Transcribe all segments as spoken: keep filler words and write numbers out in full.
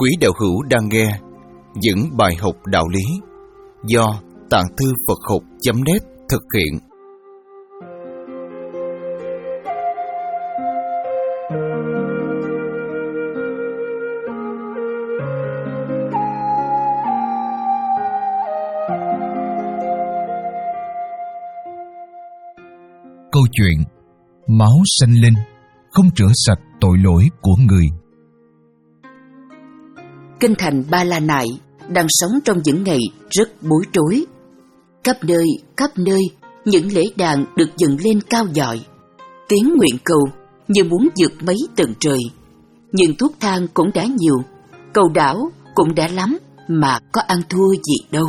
Quý đạo hữu đang nghe những bài học đạo lý do Tạng Thư Phật Học chấm net thực hiện. Câu chuyện máu sanh linh không rửa sạch tội lỗi của người. Kinh thành Ba La Nại đang sống trong những ngày rất bối rối. Khắp nơi, khắp nơi, những lễ đàn được dựng lên cao dọi. Tiếng nguyện cầu như muốn vượt mấy tầng trời. Nhưng thuốc thang cũng đã nhiều, cầu đảo cũng đã lắm, mà có ăn thua gì đâu.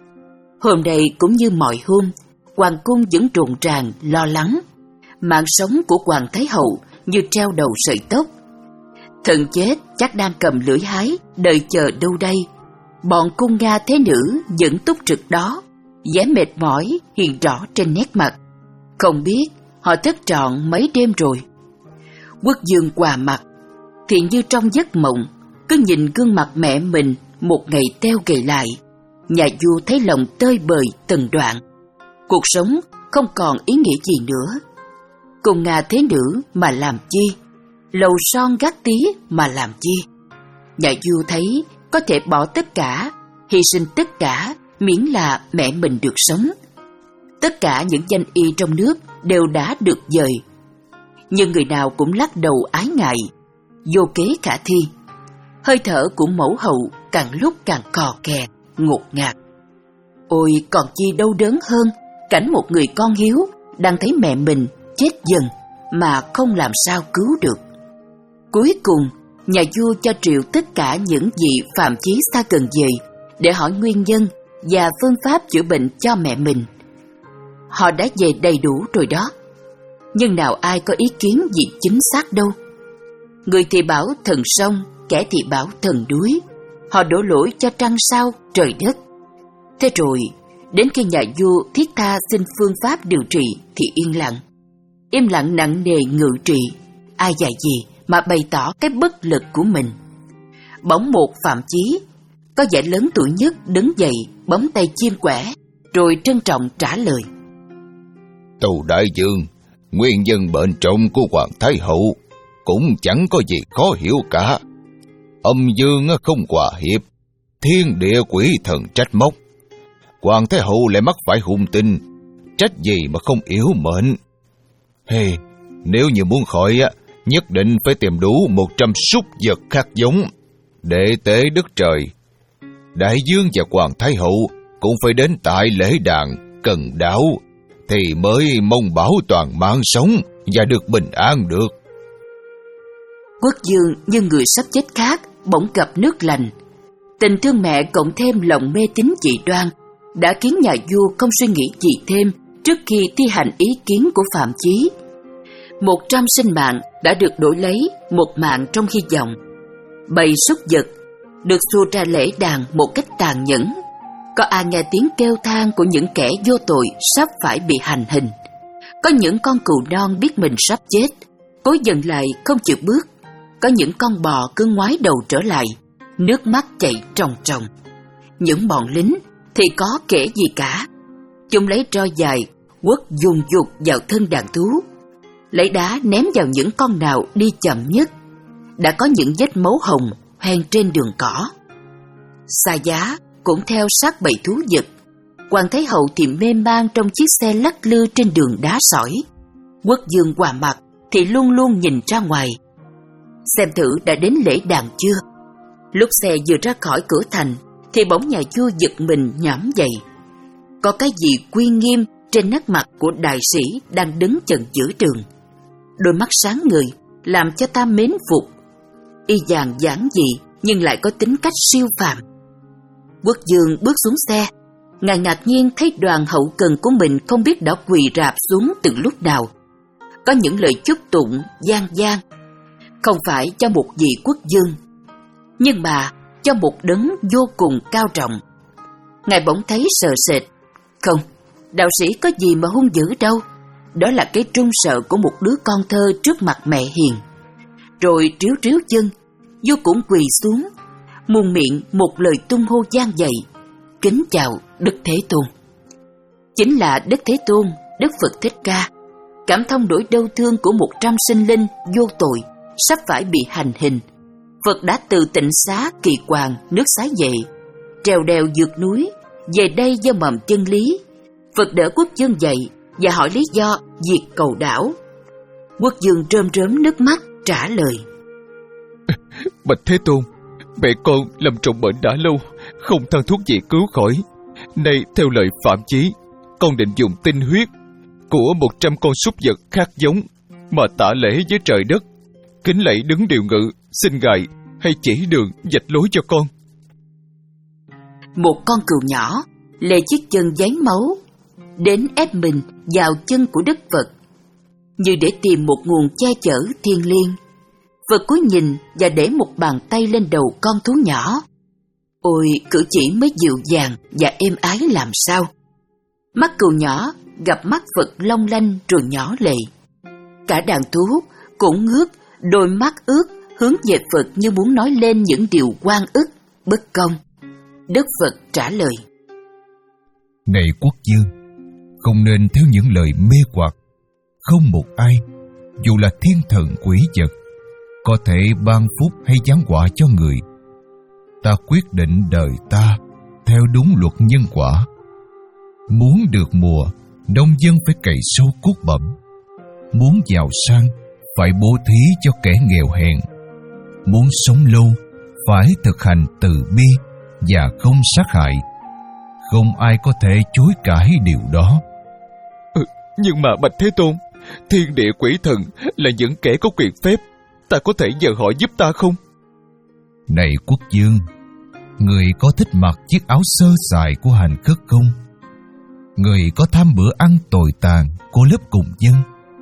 Hôm nay cũng như mọi hôm, hoàng cung vẫn rộn ràng, lo lắng. Mạng sống của hoàng thái hậu như treo đầu sợi tóc. Thần chết chắc đang cầm lưỡi hái, đợi chờ đâu đây. Bọn cung Nga thế nữ vẫn túc trực đó, vẻ mệt mỏi hiện rõ trên nét mặt. Không biết họ thức trọn mấy đêm rồi. Quốc vương quà mặt thì như trong giấc mộng, cứ nhìn gương mặt mẹ mình một ngày teo gầy lại. Nhà vua thấy lòng tơi bời từng đoạn. Cuộc sống không còn ý nghĩa gì nữa. Cung Nga thế nữ mà làm chi? Lầu son gác tí mà làm chi? Nhà vua thấy có thể bỏ tất cả, hy sinh tất cả, miễn là mẹ mình được sống. Tất cả những danh y trong nước đều đã được dời. Nhưng người nào cũng lắc đầu ái ngại, vô kế khả thi. Hơi thở của mẫu hậu càng lúc càng khò khè, ngột ngạt. Ôi còn chi đau đớn hơn cảnh một người con hiếu đang thấy mẹ mình chết dần mà không làm sao cứu được. Cuối cùng, nhà vua cho triệu tất cả những vị phạm chí xa gần về để hỏi nguyên nhân và phương pháp chữa bệnh cho mẹ mình. Họ đã về đầy đủ rồi đó, nhưng nào ai có ý kiến gì chính xác đâu. Người thì bảo thần sông, kẻ thì bảo thần núi. Họ đổ lỗi cho trăng sao, trời đất. Thế rồi, đến khi nhà vua thiết tha xin phương pháp điều trị thì yên lặng. Im lặng nặng nề ngự trị, ai dạy gì mà bày tỏ cái bất lực của mình. Bỗng một phạm chí, có vẻ lớn tuổi nhất, đứng dậy, bấm tay chiên quẻ, rồi trân trọng trả lời. Tâu đại vương, nguyên nhân bệnh trọng của hoàng thái hậu cũng chẳng có gì khó hiểu cả. Âm dương không hòa hiệp, thiên địa quỷ thần trách móc. Hoàng thái hậu lại mắc phải hung tinh, trách gì mà không yếu mệnh. Hey, nếu như muốn khỏi á, nhất định phải tìm đủ một trăm súc vật khác giống để tế đức trời. Đại vương và hoàng thái hậu cũng phải đến tại lễ đàn cần đảo thì mới mong bảo toàn mạng sống và được bình an được. Quốc vương như người sắp chết khác bỗng gặp nước lành. Tình thương mẹ cộng thêm lòng mê tín dị đoan đã khiến nhà vua không suy nghĩ gì thêm trước khi thi hành ý kiến của phạm chí. Một trăm sinh mạng đã được đổi lấy một mạng trong hy vọng. Bầy súc vật được xua ra lễ đàn một cách tàn nhẫn. Có ai nghe tiếng kêu than của những kẻ vô tội sắp phải bị hành hình. Có những con cừu non biết mình sắp chết, cố dừng lại không chịu bước. Có những con bò cứ ngoái đầu trở lại, nước mắt chảy tròng tròng. Những bọn lính thì có kể gì cả. Chúng lấy roi dài quất dùng dục vào thân đàn thú, lấy đá ném vào những con nào đi chậm nhất. Đã có những vết máu hồng hoen trên đường cỏ. Xa Giá cũng theo sát bầy thú vật. Hoàng thái hậu thì mê man trong chiếc xe lắc lư trên đường đá sỏi. Quốc vương Hòa Mặt thì luôn luôn nhìn ra ngoài, xem thử đã đến lễ đàn chưa. Lúc xe vừa ra khỏi cửa thành thì bỗng nhà vua giật mình nhõm dậy. Có cái gì uy nghiêm trên nét mặt của đại sĩ đang đứng chần giữa đường. Đôi mắt sáng ngời làm cho ta mến phục. Y dàn giản dị nhưng lại có tính cách siêu phàm. Quốc vương bước xuống xe, ngài ngạc nhiên thấy đoàn hậu cần của mình không biết đã quỳ rạp xuống từ lúc nào. Có những lời chúc tụng gian gian, không phải cho một vị quốc vương, nhưng mà cho một đấng vô cùng cao trọng. Ngài bỗng thấy sợ sệt. Không, đạo sĩ có gì mà hung dữ đâu. Đó là cái trung sợ của một đứa con thơ trước mặt mẹ hiền. Rồi tríu tríu chân, vua cũng quỳ xuống. muôn miệng một lời tung hô gian dậy: kính chào Đức Thế Tôn. Chính là Đức Thế Tôn, Đức Phật Thích Ca, cảm thông nỗi đau thương của một trăm sinh linh vô tội sắp phải bị hành hình. Phật đã từ Tịnh Xá Kỳ Quàng nước Xá về, trèo đèo vượt núi về đây do mầm chân lý. Phật đỡ Quốc Dương dậy và hỏi lý do việc cầu đảo. Quốc Dương rơm rớm nước mắt trả lời: Bạch Thế Tôn, mẹ con lâm trọng bệnh đã lâu, không thang thuốc gì cứu khỏi. Nay theo lời Phạm Chí, con định dùng tinh huyết của một trăm con súc vật khác giống mà tạ lễ với trời đất, kính lạy đứng điều ngự, xin Ngài hay chỉ đường vạch lối cho con. Một con cừu nhỏ lê chiếc chân giấy máu đến ép mình vào chân của Đức Phật, như để tìm một nguồn che chở thiêng liêng. Phật cúi nhìn và để một bàn tay lên đầu con thú nhỏ. Ôi, cử chỉ mới dịu dàng và êm ái làm sao. Mắt cừu nhỏ gặp mắt Phật long lanh rồi nhỏ lệ. Cả đàn thú cũng ngước đôi mắt ướt hướng về Phật như muốn nói lên những điều oan ức, bất công. Đức Phật trả lời: Này Quốc Dương, không nên theo những lời mê hoặc. Không một ai, dù là thiên thần quỷ vật, có thể ban phúc hay giáng họa cho người. Ta quyết định đời ta theo đúng luật nhân quả. Muốn được mùa, nông dân phải cày sâu cuốc bẩm. Muốn giàu sang, phải bố thí cho kẻ nghèo hèn. Muốn sống lâu, phải thực hành từ bi và không sát hại. Không ai có thể chối cãi điều đó. Ừ, nhưng mà Bạch Thế Tôn, thiên địa quỷ thần là những kẻ có quyền phép, ta có thể nhờ họ giúp ta không? Này Quốc Dương, người có thích mặc chiếc áo sơ sài của hành khất không? Người có tham bữa ăn tồi tàn của lớp cùng dân?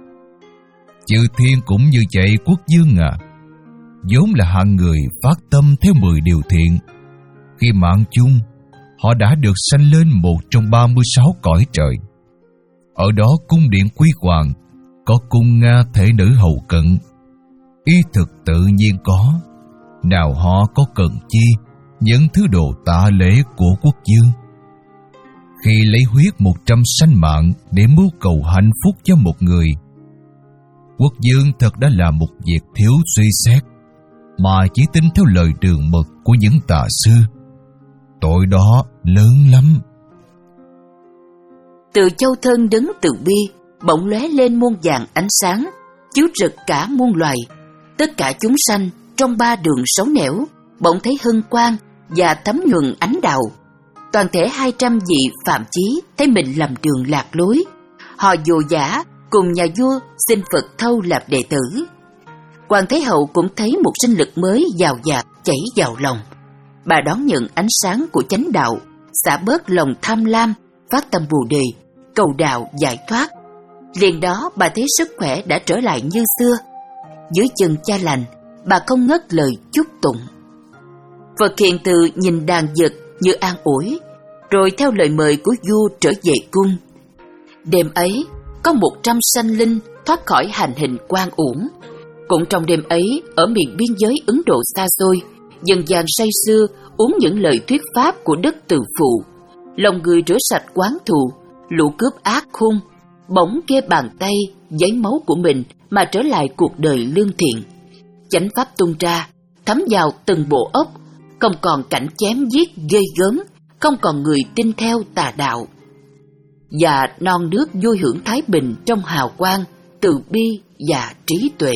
Chư thiên cũng như vậy Quốc Dương à. Vốn là hạng người phát tâm theo mười điều thiện. Khi mạng chung, họ đã được sanh lên một trong ba mươi sáu cõi trời. Ở đó cung điện quy hoàng, có cung Nga thể nữ hầu cận. Y thực tự nhiên có, nào họ có cần chi những thứ đồ tạ lễ của Quốc Dương. Khi lấy huyết một trăm sanh mạng để mưu cầu hạnh phúc cho một người, Quốc Dương thật đã là một việc thiếu suy xét, mà chỉ tin theo lời đường mật của những tà sư. Tội đó lớn lắm. Từ châu thân đấng từ bi bỗng lóe lên muôn vàng ánh sáng, chiếu rực cả muôn loài. Tất cả chúng sanh trong ba đường sáu nẻo bỗng thấy hân quang và thấm nhuần ánh đạo. Toàn thể hai trăm vị Phạm Chí thấy mình lầm đường lạc lối. Họ vồ vã cùng nhà vua xin Phật thâu làm đệ tử. Hoàng Thái Hậu cũng thấy một sinh lực mới dào dạt chảy vào lòng. Bà đón nhận ánh sáng của chánh đạo, xả bớt lòng tham lam, phát tâm Bồ đề, cầu đạo giải thoát. Liền đó bà thấy sức khỏe đã trở lại như xưa. Dưới chân cha lành, bà không ngớt lời chúc tụng. Phật hiện từ nhìn đàn vật như an ủi, rồi theo lời mời của vua trở về cung. Đêm ấy, có một trăm sanh linh thoát khỏi hành hình oan uổng. Cũng trong đêm ấy, ở miền biên giới Ấn Độ xa xôi, dân gian say sưa uống những lời thuyết pháp của Đức Từ Phụ. Lòng người rửa sạch oán thù, lũ cướp ác hung, bỗng kê bàn tay, giấy máu của mình mà trở lại cuộc đời lương thiện. Chánh pháp tung ra, thấm vào từng bộ óc, không còn cảnh chém giết ghê gớm, không còn người tin theo tà đạo. Và non nước vui hưởng thái bình trong hào quang, từ bi và trí tuệ.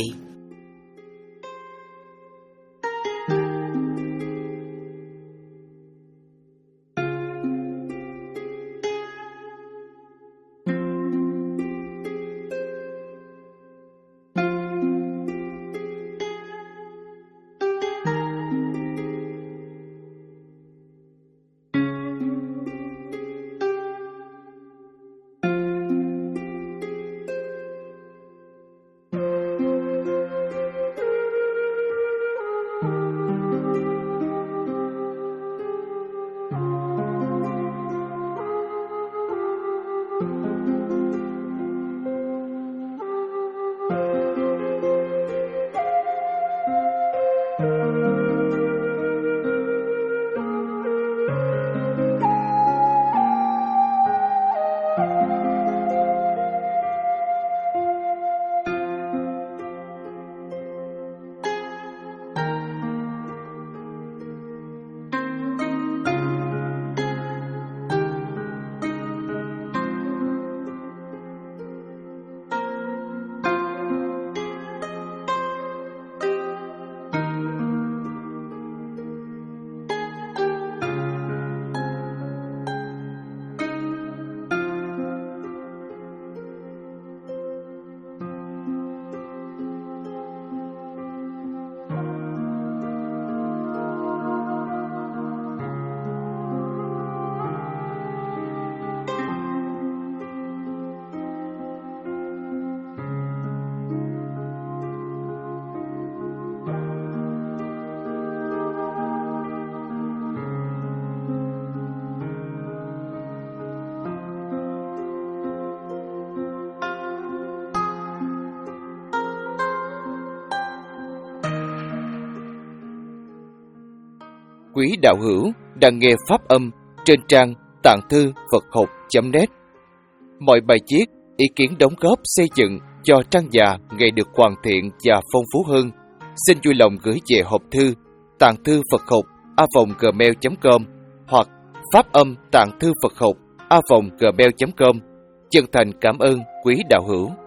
quý đạo hữu đang nghe pháp âm trên trang tạng thư Phật học chấm net. Mọi bài viết, ý kiến đóng góp xây dựng cho trang già ngày được hoàn thiện và phong phú hơn, xin vui lòng gửi về hộp thư tạng thư Phật học a vòng gmail chấm com hoặc pháp âm tạng thư Phật học a vòng gmail chấm com. Chân thành cảm ơn quý đạo hữu.